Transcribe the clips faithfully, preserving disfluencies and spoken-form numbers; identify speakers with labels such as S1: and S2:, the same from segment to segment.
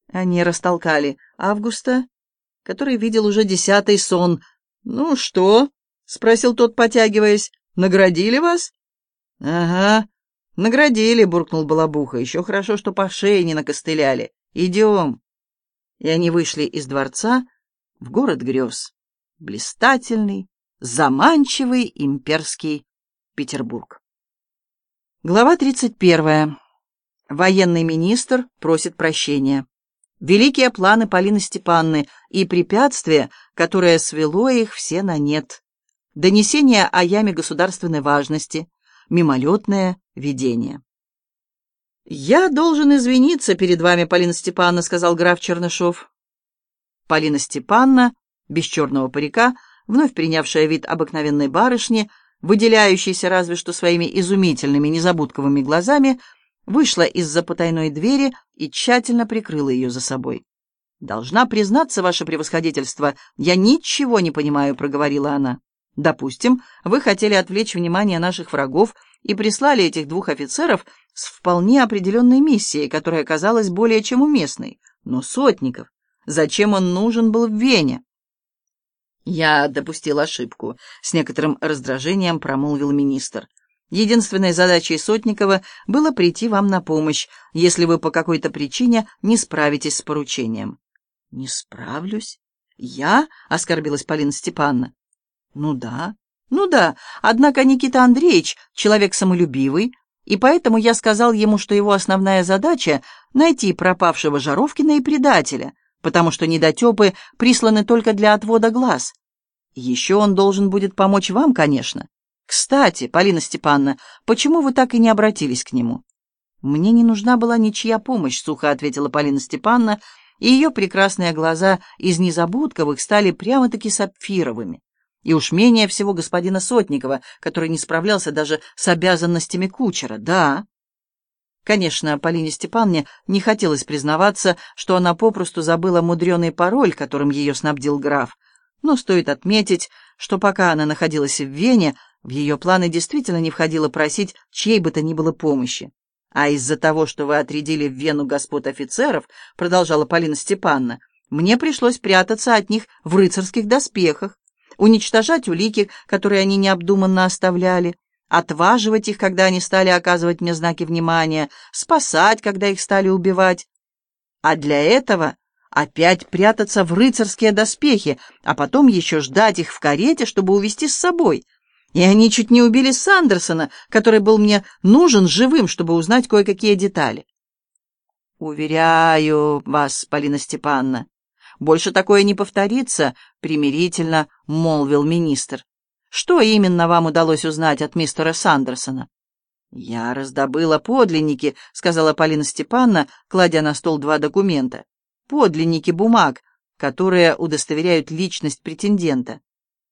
S1: Они растолкали Августа, который видел уже десятый сон. «Ну что?» — спросил тот, потягиваясь. «Наградили вас?» «Ага, наградили», — буркнул Балабуха. «Еще хорошо, что по шее не накостыляли. Идем». И они вышли из дворца в город грез. Блистательный, заманчивый имперский Петербург. Глава тридцать первая. Военный министр просит прощения. Великие планы Полины Степанны и препятствие, которое свело их все на нет. Донесение о яме государственной важности. Мимолетное видение. «Я должен извиниться перед вами, Полина Степановна», — сказал граф Чернышов. Полина Степановна, без черного парика, вновь принявшая вид обыкновенной барышни, выделяющейся разве что своими изумительными незабудковыми глазами, вышла из-за потайной двери и тщательно прикрыла ее за собой. «Должна признаться, ваше превосходительство, я ничего не понимаю», — проговорила она. «Допустим, вы хотели отвлечь внимание наших врагов и прислали этих двух офицеров с вполне определенной миссией, которая казалась более чем уместной. Но Сотников, зачем он нужен был в Вене?» «Я допустил ошибку», — с некоторым раздражением промолвил министр. «Единственной задачей Сотникова было прийти вам на помощь, если вы по какой-то причине не справитесь с поручением». «Не справлюсь? Я?» — оскорбилась Полина Степановна. «Ну да, ну да, однако Никита Андреевич человек самолюбивый, и поэтому я сказал ему, что его основная задача — найти пропавшего Жаровкина и предателя, потому что недотепы присланы только для отвода глаз. Еще он должен будет помочь вам, конечно. Кстати, Полина Степановна, почему вы так и не обратились к нему?» «Мне не нужна была ничья помощь», — сухо ответила Полина Степановна, и ее прекрасные глаза из незабудковых стали прямо-таки сапфировыми. И уж менее всего господина Сотникова, который не справлялся даже с обязанностями кучера. Да. Конечно, Полине Степановне не хотелось признаваться, что она попросту забыла мудреный пароль, которым ее снабдил граф. Но стоит отметить, что пока она находилась в Вене, в ее планы действительно не входило просить чьей бы то ни было помощи. «А из-за того, что вы отрядили в Вену господ офицеров, — продолжала Полина Степановна, — мне пришлось прятаться от них в рыцарских доспехах, уничтожать улики, которые они необдуманно оставляли, отваживать их, когда они стали оказывать мне знаки внимания, спасать, когда их стали убивать. А для этого опять прятаться в рыцарские доспехи, а потом еще ждать их в карете, чтобы увезти с собой. И они чуть не убили Сандерсона, который был мне нужен живым, чтобы узнать кое-какие детали». «Уверяю вас, Полина Степановна, больше такое не повторится», — примирительно молвил министр. «Что именно вам удалось узнать от мистера Сандерсона?» «Я раздобыла подлинники», — сказала Полина Степановна, кладя на стол два документа. «Подлинники бумаг, которые удостоверяют личность претендента».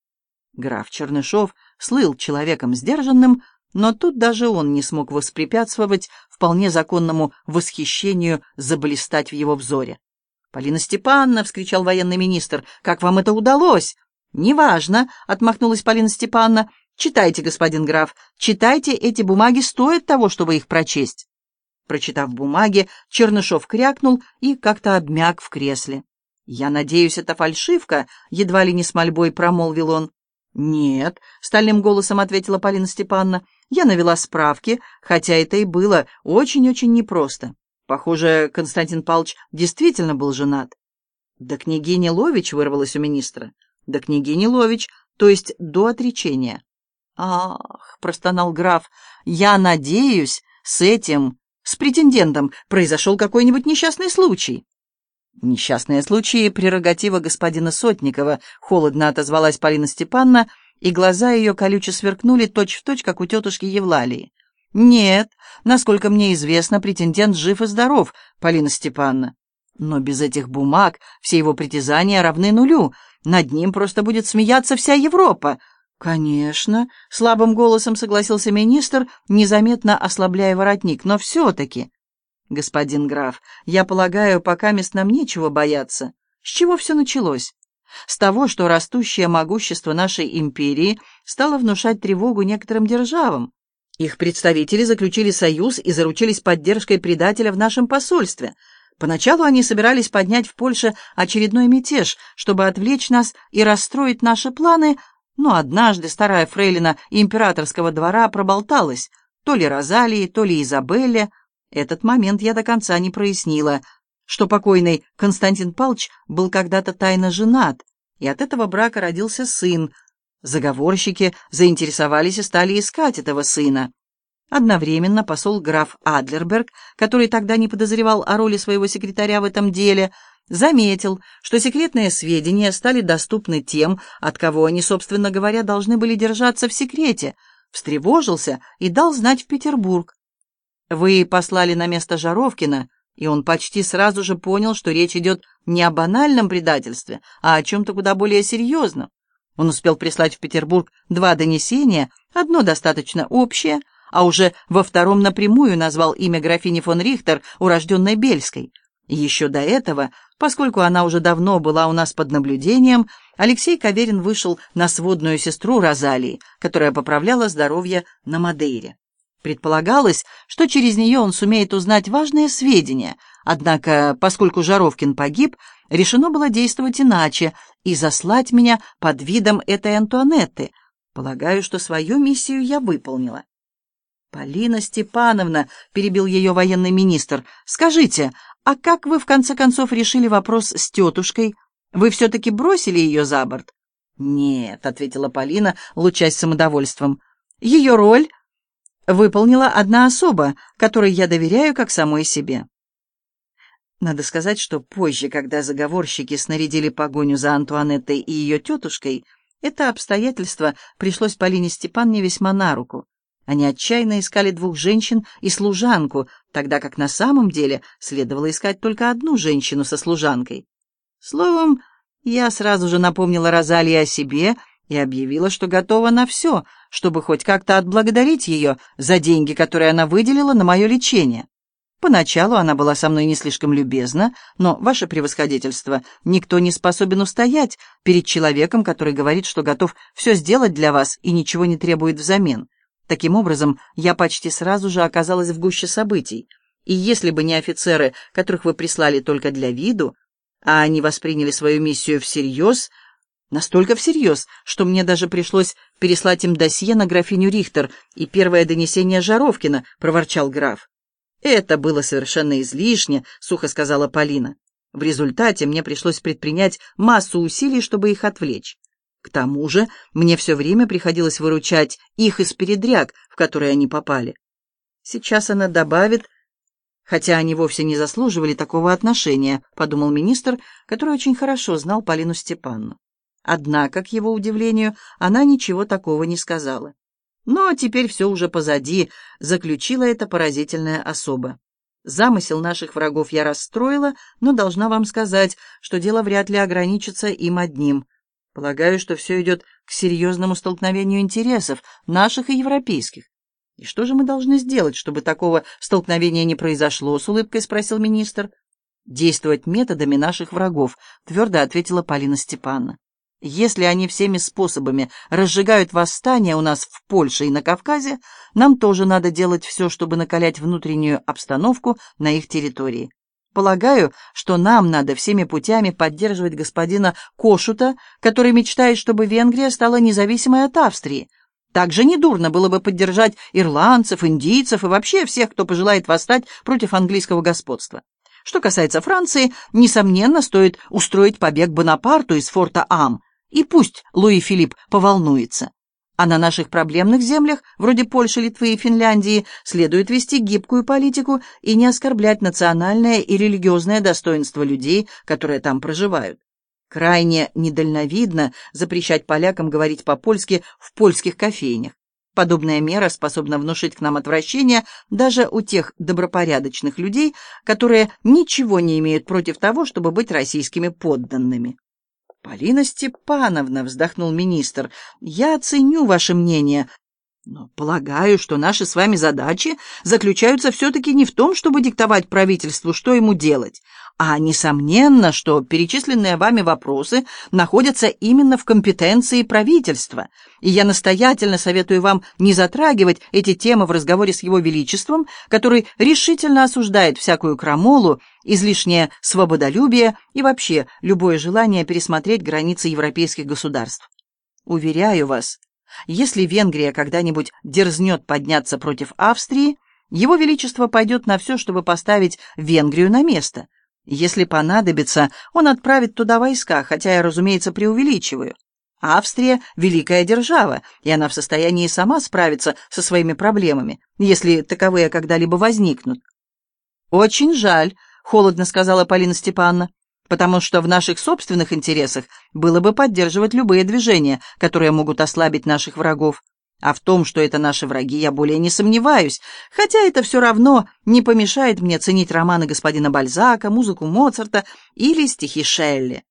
S1: Граф Чернышов слыл человеком сдержанным, но тут даже он не смог воспрепятствовать вполне законному восхищению заблистать в его взоре. «Полина Степановна!» — вскричал военный министр. «Как вам это удалось?» «Неважно!» — отмахнулась Полина Степановна. «Читайте, господин граф, читайте, эти бумаги стоят того, чтобы их прочесть». Прочитав бумаги, Чернышов крякнул и как-то обмяк в кресле. «Я надеюсь, это фальшивка?» — едва ли не с мольбой промолвил он. «Нет», — стальным голосом ответила Полина Степановна. «Я навела справки, хотя это и было очень-очень непросто. Похоже, Константин Павлович действительно был женат». «Да княгиня Лович», — вырвалась у министра. «Да княгиня Лович, то есть до отречения». «Ах», — простонал граф, — «я надеюсь, с этим, с претендентом произошел какой-нибудь несчастный случай». «Несчастные случаи — прерогатива господина Сотникова», — холодно отозвалась Полина Степановна, и глаза ее колюче сверкнули точь-в-точь, как у тетушки Евлалии. «Нет, насколько мне известно, претендент жив и здоров, Полина Степановна. Но без этих бумаг все его притязания равны нулю. Над ним просто будет смеяться вся Европа». «Конечно», — слабым голосом согласился министр, незаметно ослабляя воротник, «но все-таки...» «Господин граф, я полагаю, пока мест нам нечего бояться. С чего все началось? С того, что растущее могущество нашей империи стало внушать тревогу некоторым державам. Их представители заключили союз и заручились поддержкой предателя в нашем посольстве. Поначалу они собирались поднять в Польше очередной мятеж, чтобы отвлечь нас и расстроить наши планы, но однажды старая фрейлина императорского двора проболталась, то ли Розалии, то ли Изабелле. Этот момент я до конца не прояснила, что покойный Константин Павлович был когда-то тайно женат, и от этого брака родился сын. Заговорщики заинтересовались и стали искать этого сына. Одновременно посол граф Адлерберг, который тогда не подозревал о роли своего секретаря в этом деле, заметил, что секретные сведения стали доступны тем, от кого они, собственно говоря, должны были держаться в секрете, встревожился и дал знать в Петербург. Вы послали на место Жаровкина, и он почти сразу же понял, что речь идет не о банальном предательстве, а о чем-то куда более серьезном. Он успел прислать в Петербург два донесения, одно достаточно общее, а уже во втором напрямую назвал имя графини фон Рихтер, урожденной Бельской. И еще до этого, поскольку она уже давно была у нас под наблюдением, Алексей Каверин вышел на сводную сестру Розалии, которая поправляла здоровье на Мадейре. Предполагалось, что через нее он сумеет узнать важные сведения, однако, поскольку Жаровкин погиб, решено было действовать иначе и заслать меня под видом этой Антуанетты. Полагаю, что свою миссию я выполнила. «Полина Степановна», — перебил ее военный министр, — «скажите, а как вы в конце концов решили вопрос с тетушкой? Вы все-таки бросили ее за борт?» «Нет», — ответила Полина, лучась самодовольством. «Ее роль выполнила одна особа, которой я доверяю как самой себе». Надо сказать, что позже, когда заговорщики снарядили погоню за Антуанеттой и ее тетушкой, это обстоятельство пришлось Полине Степановне весьма на руку. Они отчаянно искали двух женщин и служанку, тогда как на самом деле следовало искать только одну женщину со служанкой. Словом, я сразу же напомнила Розалии о себе и объявила, что готова на все, чтобы хоть как-то отблагодарить ее за деньги, которые она выделила на мое лечение. Поначалу она была со мной не слишком любезна, но, ваше превосходительство, никто не способен устоять перед человеком, который говорит, что готов все сделать для вас и ничего не требует взамен. Таким образом, я почти сразу же оказалась в гуще событий, и если бы не офицеры, которых вы прислали только для виду, а они восприняли свою миссию всерьез, настолько всерьез, что мне даже пришлось переслать им досье на графиню Рихтер и первое донесение Жаровкина, проворчал граф. «Это было совершенно излишне», — сухо сказала Полина. «В результате мне пришлось предпринять массу усилий, чтобы их отвлечь. К тому же мне все время приходилось выручать их из передряг, в которые они попали. Сейчас она добавит, хотя они вовсе не заслуживали такого отношения», — подумал министр, который очень хорошо знал Полину Степановну. Однако, к его удивлению, она ничего такого не сказала. «Но теперь все уже позади», — заключила эта поразительная особа. «Замысел наших врагов я расстроила, но должна вам сказать, что дело вряд ли ограничится им одним. Полагаю, что все идет к серьезному столкновению интересов, наших и европейских. И что же мы должны сделать, чтобы такого столкновения не произошло?» — с улыбкой спросил министр. «Действовать методами наших врагов», — твердо ответила Полина Степановна. «Если они всеми способами разжигают восстания у нас в Польше и на Кавказе, нам тоже надо делать все, чтобы накалять внутреннюю обстановку на их территории. Полагаю, что нам надо всеми путями поддерживать господина Кошута, который мечтает, чтобы Венгрия стала независимой от Австрии. Также недурно было бы поддержать ирландцев, индийцев и вообще всех, кто пожелает восстать против английского господства. Что касается Франции, несомненно, стоит устроить побег Бонапарту из форта Ам, и пусть Луи Филипп поволнуется. А на наших проблемных землях, вроде Польши, Литвы и Финляндии, следует вести гибкую политику и не оскорблять национальное и религиозное достоинство людей, которые там проживают. Крайне недальновидно запрещать полякам говорить по-польски в польских кофейнях. Подобная мера способна внушить к нам отвращение даже у тех добропорядочных людей, которые ничего не имеют против того, чтобы быть российскими подданными. «Полина Степановна», — вздохнул министр, — «я оценю ваше мнение, Но полагаю, что наши с вами задачи заключаются все-таки не в том, чтобы диктовать правительству, что ему делать, а несомненно, что перечисленные вами вопросы находятся именно в компетенции правительства, и я настоятельно советую вам не затрагивать эти темы в разговоре с Его Величеством, который решительно осуждает всякую крамолу, излишнее свободолюбие и вообще любое желание пересмотреть границы европейских государств. Уверяю вас, если Венгрия когда-нибудь дерзнет подняться против Австрии, Его Величество пойдет на все, чтобы поставить Венгрию на место. Если понадобится, он отправит туда войска, хотя я, разумеется, преувеличиваю. Австрия — великая держава, и она в состоянии сама справиться со своими проблемами, если таковые когда-либо возникнут. «Очень жаль», — холодно сказала Полина Степановна, «потому что в наших собственных интересах было бы поддерживать любые движения, которые могут ослабить наших врагов. А в том, что это наши враги, я более не сомневаюсь, хотя это все равно не помешает мне ценить романы господина Бальзака, музыку Моцарта или стихи Шелли».